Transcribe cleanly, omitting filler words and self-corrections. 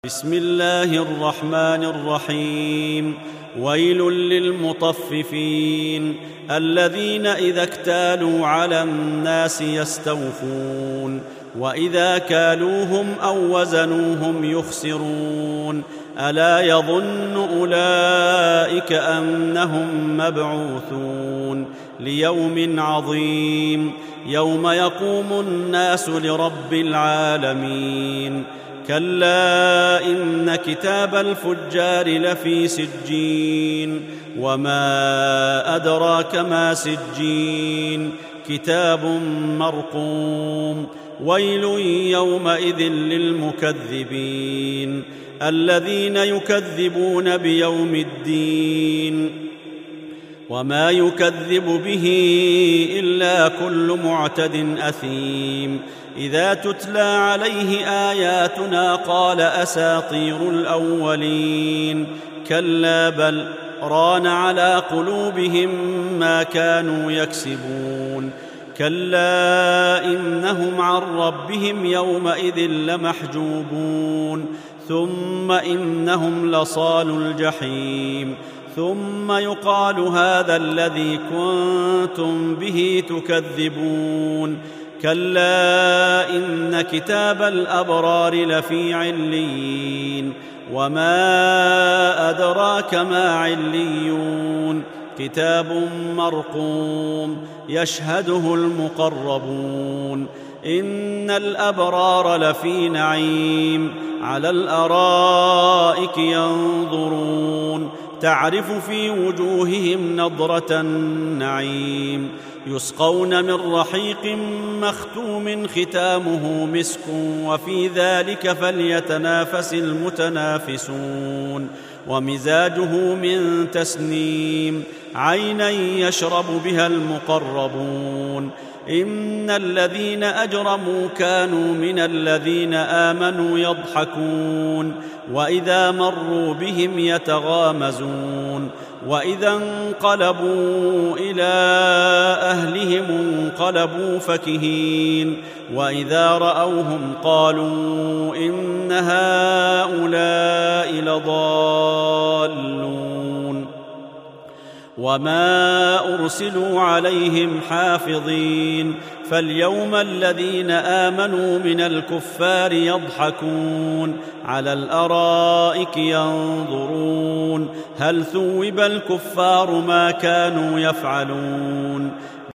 بسم الله الرحمن الرحيم. ويل للمطففين الذين إذا اكتالوا على الناس يستوفون وإذا كالوهم أو وزنوهم يخسرون ألا يظن أولئك أنهم مبعوثون ليوم عظيم يوم يقوم الناس لرب العالمين كلا إن كتاب الفجار لفي سجين وما أدراك ما سجين كتاب مرقوم ويل يومئذ للمكذبين الذين يكذبون بيوم الدين وما يكذب به إلا كل معتد أثيم إذا تتلى عليه آياتنا قال أساطير الأولين كلا بل ران على قلوبهم ما كانوا يكسبون كلا إنهم عن ربهم يومئذ لمحجوبون ثم إنهم لصال الجحيم ثم يقال هذا الذي كنتم به تكذبون كلا إن كتاب الأبرار لفي عليين وما أدراك ما عليون كتاب مرقوم يشهده المقربون إن الأبرار لفي نعيم على الأرائك ينظرون تعرف في وجوههم نضرة النعيم يسقون من رحيق مختوم ختامه مسك وفي ذلك فليتنافس المتنافسون ومزاجه من تسنيم عينا يشرب بها المقربون إن الذين أجرموا كانوا من الذين آمنوا يضحكون وإذا مروا بهم يتغامزون وإذا انقلبوا إلى أهلهم انقلبوا فكهين وإذا رأوهم قالوا إن هؤلاء لضالون وما أرسلوا عليهم حافظين فاليوم الذين آمنوا من الكفار يضحكون على الأرائك ينظرون هل ثوب الكفار ما كانوا يفعلون